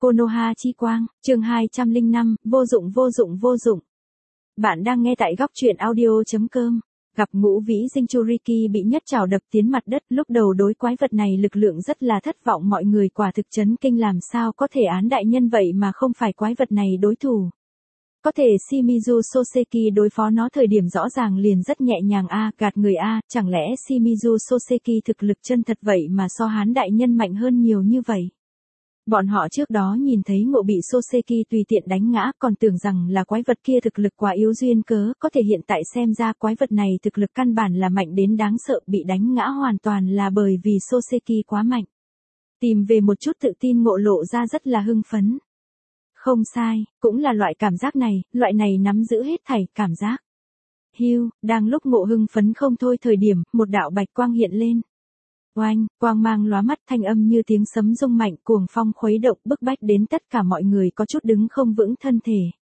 Konoha chi quang, chương 205, vô dụng vô dụng vô dụng. Bạn đang nghe tại góc truyện audio.com. Gặp Ngũ Vĩ Jinchuriki bị nhất trảo đập tiến mặt đất, lúc đầu đối quái vật này lực lượng rất là thất vọng, mọi người quả thực chấn kinh, làm sao có thể án đại nhân vậy mà không phải quái vật này đối thủ. Có thể Shimizu Soseki đối phó nó thời điểm rõ ràng liền rất nhẹ nhàng gạt người chẳng lẽ Shimizu Soseki thực lực chân thật vậy mà so hán đại nhân mạnh hơn nhiều như vậy. Bọn họ trước đó nhìn thấy Ngộ bị Soseki tùy tiện đánh ngã, còn tưởng rằng là quái vật kia thực lực quá yếu duyên cớ, có thể hiện tại xem ra quái vật này thực lực căn bản là mạnh đến đáng sợ, bị đánh ngã hoàn toàn là bởi vì Soseki quá mạnh. Tìm về một chút tự tin, Ngộ lộ ra rất là hưng phấn. Không sai, cũng là loại cảm giác này, loại này nắm giữ hết thảy cảm giác. Đang lúc Ngộ hưng phấn không thôi thời điểm, một đạo bạch quang hiện lên. Oanh, quang mang lóa mắt, thanh âm như tiếng sấm rung mạnh, cuồng phong khuấy động, bức bách đến tất cả mọi người có chút đứng không vững thân thể.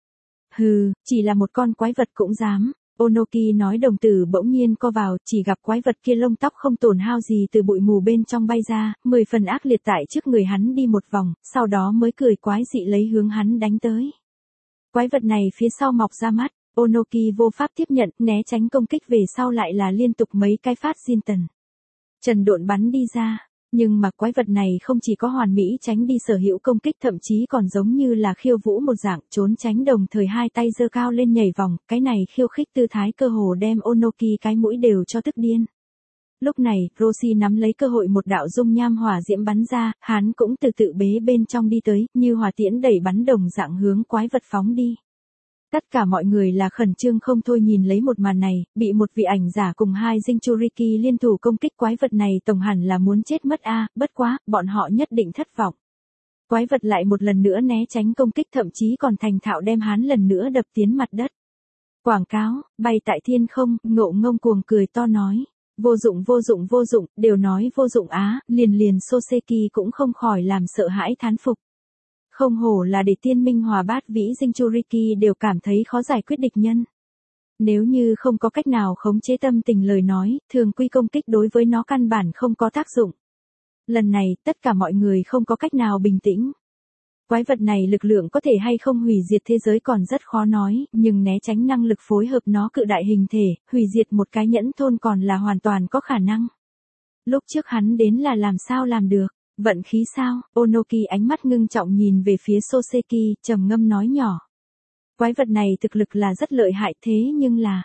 Chỉ là một con quái vật cũng dám. Onoki nói, đồng tử bỗng nhiên co vào, chỉ gặp quái vật kia lông tóc không tổn hao gì từ bụi mù bên trong bay ra, 10 phần ác liệt tại trước người hắn đi một vòng, sau đó mới cười quái dị lấy hướng hắn đánh tới. Quái vật này phía sau mọc ra mắt, Onoki vô pháp tiếp nhận, né tránh công kích về sau lại là liên tục mấy cái phát Jinten Trần độn bắn đi ra, nhưng mà quái vật này không chỉ có hoàn mỹ tránh đi sở hữu công kích, thậm chí còn giống như là khiêu vũ một dạng, trốn tránh đồng thời hai tay giơ cao lên nhảy vòng, cái này khiêu khích tư thái cơ hồ đem Onoki cái mũi đều cho tức điên. Lúc này, Roshi nắm lấy cơ hội, một đạo dung nham hỏa diễm bắn ra, hắn cũng từ tự bế bên trong đi tới, như hỏa tiễn đẩy bắn đồng dạng hướng quái vật phóng đi. Tất cả mọi người là khẩn trương không thôi nhìn lấy một màn này, bị một vị ảnh giả cùng hai Jinchuriki liên thủ công kích quái vật này, tổng hẳn là muốn chết mất bất quá, bọn họ nhất định thất vọng. Quái vật lại một lần nữa né tránh công kích, thậm chí còn thành thạo đem hắn lần nữa đập tiến mặt đất. Quảng cáo, bay tại thiên không, Ngộ ngông cuồng cười to nói. Vô dụng vô dụng vô dụng, đều nói vô dụng liền Soseki cũng không khỏi làm sợ hãi thán phục. Không hổ là để tiên minh hòa bát vĩ Jinchuriki đều cảm thấy khó giải quyết địch nhân. Nếu như không có cách nào khống chế tâm tình lời nói, thường quy công kích đối với nó căn bản không có tác dụng. Lần này, tất cả mọi người không có cách nào bình tĩnh. Quái vật này lực lượng có thể hay không hủy diệt thế giới còn rất khó nói, nhưng né tránh năng lực phối hợp nó cự đại hình thể, hủy diệt một cái nhẫn thôn còn là hoàn toàn có khả năng. Lúc trước hắn đến là làm sao làm được? Vận khí sao? Onoki ánh mắt ngưng trọng nhìn về phía Soseki, trầm ngâm nói nhỏ. Quái vật này thực lực là rất lợi hại, thế nhưng là...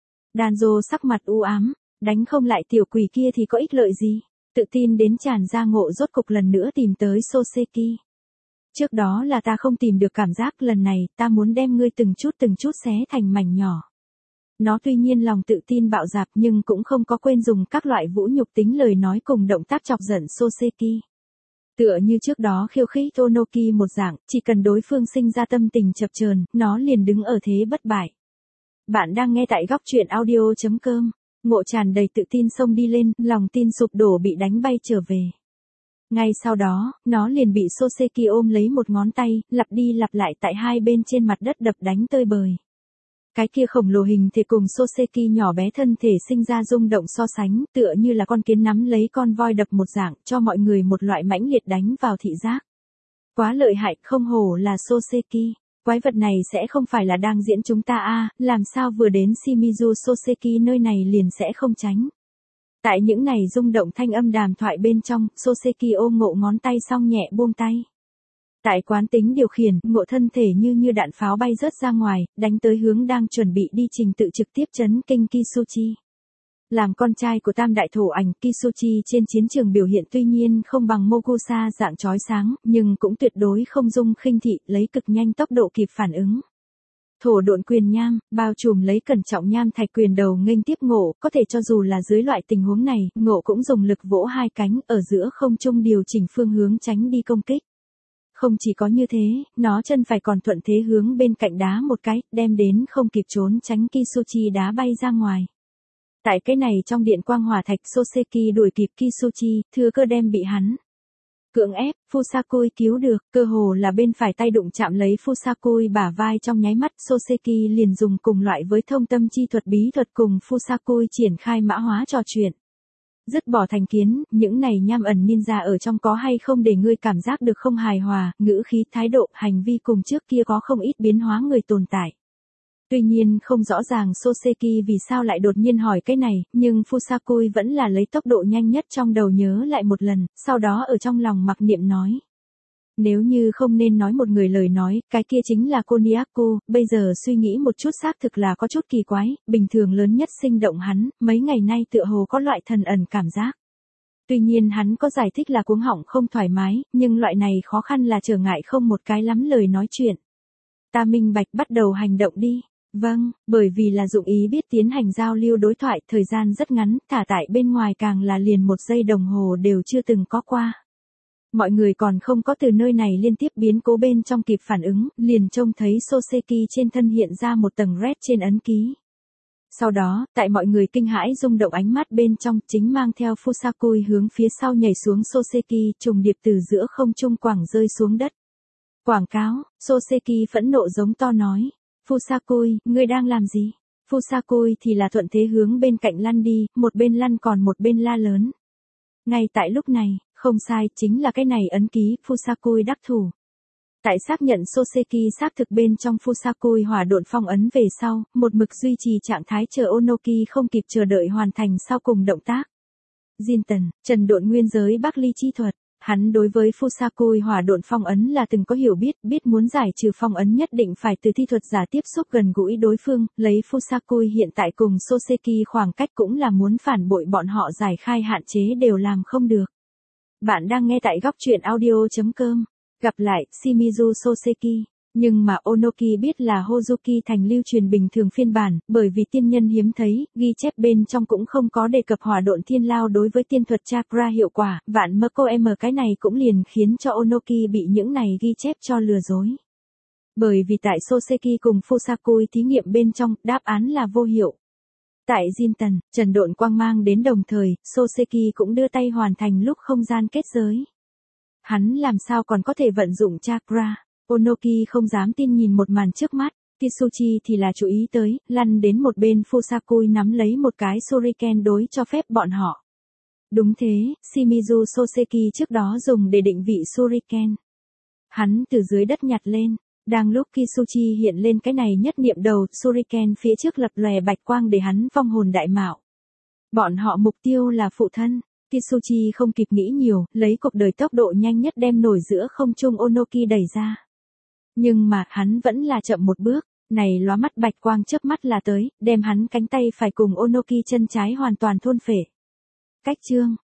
Danzo sắc mặt u ám, đánh không lại tiểu quỷ kia thì có ích lợi gì? Tự tin đến tràn ra, Ngộ rốt cục lần nữa tìm tới Soseki. Trước đó là ta không tìm được cảm giác, lần này ta muốn đem ngươi từng chút xé thành mảnh nhỏ. Nó tuy nhiên lòng tự tin bạo dạp nhưng cũng không có quên dùng các loại vũ nhục tính lời nói cùng động tác chọc giận Soseki. Tựa như trước đó khiêu khích Onoki một dạng, chỉ cần đối phương sinh ra tâm tình chập chờn, nó liền đứng ở thế bất bại. Bạn đang nghe tại góc truyện audio.com. Ngộ tràn đầy tự tin xông đi lên, lòng tin sụp đổ bị đánh bay trở về. Ngay sau đó, nó liền bị Soseki ôm lấy một ngón tay, lặp đi lặp lại tại hai bên trên mặt đất đập đánh tơi bời. Cái kia khổng lồ hình thể cùng Soseki nhỏ bé thân thể sinh ra rung động so sánh, tựa như là con kiến nắm lấy con voi đập một dạng, cho mọi người một loại mãnh liệt đánh vào thị giác. Quá lợi hại, không hổ là Soseki. Quái vật này sẽ không phải là đang diễn chúng ta làm sao vừa đến Shimizu Soseki nơi này liền sẽ không tránh. Tại những này rung động thanh âm đàm thoại bên trong, Soseki ôm Ngộ ngón tay xong nhẹ buông tay. Tại quán tính điều khiển, Ngộ thân thể như đạn pháo bay rớt ra ngoài, đánh tới hướng đang chuẩn bị đi trình tự trực tiếp chấn kinh Kisuchi. Làm con trai của tam đại thổ ảnh, Kisuchi trên chiến trường biểu hiện tuy nhiên không bằng Mogusa dạng chói sáng, nhưng cũng tuyệt đối không dung khinh thị, lấy cực nhanh tốc độ kịp phản ứng. Thổ độn quyền nham, bao trùm lấy cẩn trọng nham thạch quyền đầu nghênh tiếp Ngộ, có thể cho dù là dưới loại tình huống này, Ngộ cũng dùng lực vỗ hai cánh, ở giữa không trung điều chỉnh phương hướng tránh đi công kích. Không chỉ có như thế, nó chân phải còn thuận thế hướng bên cạnh đá một cái, đem đến không kịp trốn tránh Kisuchi đá bay ra ngoài. Tại cái này trong điện quang hỏa thạch, Soseki đuổi kịp Kisuchi, thừa cơ đem bị hắn cưỡng ép, Fusakui cứu được, cơ hồ là bên phải tay đụng chạm lấy Fusakui bả vai, trong nháy mắt Soseki liền dùng cùng loại với thông tâm chi thuật bí thuật cùng Fusakui triển khai mã hóa trò chuyện. Dứt bỏ thành kiến, những này nham ẩn ninja ở trong có hay không để ngươi cảm giác được không hài hòa, ngữ khí, thái độ, hành vi cùng trước kia có không ít biến hóa người tồn tại. Tuy nhiên không rõ ràng Soseki vì sao lại đột nhiên hỏi cái này, nhưng Fusakui vẫn là lấy tốc độ nhanh nhất trong đầu nhớ lại một lần, sau đó ở trong lòng mặc niệm nói. Nếu như không nên nói một người lời nói, cái kia chính là Koniaku, bây giờ suy nghĩ một chút xác thực là có chút kỳ quái, bình thường lớn nhất sinh động hắn, mấy ngày nay tựa hồ có loại thần ẩn cảm giác. Tuy nhiên hắn có giải thích là cuống họng không thoải mái, nhưng loại này khó khăn là trở ngại không một cái lắm lời nói chuyện. Ta minh bạch bắt đầu hành động đi. Vâng, bởi vì là dụng ý biết tiến hành giao lưu đối thoại, thời gian rất ngắn, thả tại bên ngoài càng là liền 1 giây đồng hồ đều chưa từng có qua. Mọi người còn không có từ nơi này liên tiếp biến cố bên trong kịp phản ứng, liền trông thấy Soseki trên thân hiện ra một tầng red trên ấn ký. Sau đó, tại mọi người kinh hãi rung động ánh mắt bên trong, chính mang theo Fusakui hướng phía sau nhảy xuống Soseki, trùng điệp từ giữa không trung quẳng rơi xuống đất. Quảng cáo, Soseki phẫn nộ giống to nói. Fusakui, ngươi đang làm gì? Fusakui thì là thuận thế hướng bên cạnh lăn đi, một bên lăn còn một bên la lớn. Ngay tại lúc này, không sai, chính là cái này ấn ký, Fusakui đắc thủ. Tại xác nhận Soseki xác thực bên trong Fusakui hỏa độn phong ấn về sau, một mực duy trì trạng thái chờ Onoki không kịp chờ đợi hoàn thành sau cùng động tác. Jinten, trần độn nguyên giới Bắc Ly chi thuật. Hắn đối với Fusakui hỏa độn phong ấn là từng có hiểu biết muốn giải trừ phong ấn nhất định phải từ thi thuật giả tiếp xúc gần gũi đối phương, lấy Fusakui hiện tại cùng Soseki khoảng cách cũng là muốn phản bội bọn họ giải khai hạn chế đều làm không được. Bạn đang nghe tại góc truyện audio.com. Gặp lại, Shimizu Soseki. Nhưng mà Onoki biết là Hozuki thành lưu truyền bình thường phiên bản, bởi vì tiên nhân hiếm thấy, ghi chép bên trong cũng không có đề cập hỏa độn thiên lao đối với tiên thuật chakra hiệu quả, vạn mơ cô em cái này cũng liền khiến cho Onoki bị những này ghi chép cho lừa dối. Bởi vì tại Soseki cùng Fusakui thí nghiệm bên trong, đáp án là vô hiệu. Tại Jinten, trần độn quang mang đến đồng thời, Soseki cũng đưa tay hoàn thành lúc không gian kết giới. Hắn làm sao còn có thể vận dụng chakra? Onoki không dám tin nhìn một màn trước mắt, Kisuchi thì là chú ý tới, lăn đến một bên Fusakui nắm lấy một cái shuriken đối cho phép bọn họ. Đúng thế, Shimizu Soseki trước đó dùng để định vị shuriken. Hắn từ dưới đất nhặt lên, đang lúc Kisuchi hiện lên cái này nhất niệm đầu, shuriken phía trước lập lòe bạch quang để hắn vong hồn đại mạo. Bọn họ mục tiêu là phụ thân. Kisuchi không kịp nghĩ nhiều, lấy cuộc đời tốc độ nhanh nhất đem nổi giữa không trung Onoki đẩy ra. Nhưng mà, hắn vẫn là chậm một bước, này lóa mắt bạch quang chớp mắt là tới, đem hắn cánh tay phải cùng Onoki chân trái hoàn toàn thôn phệ. Cách chương,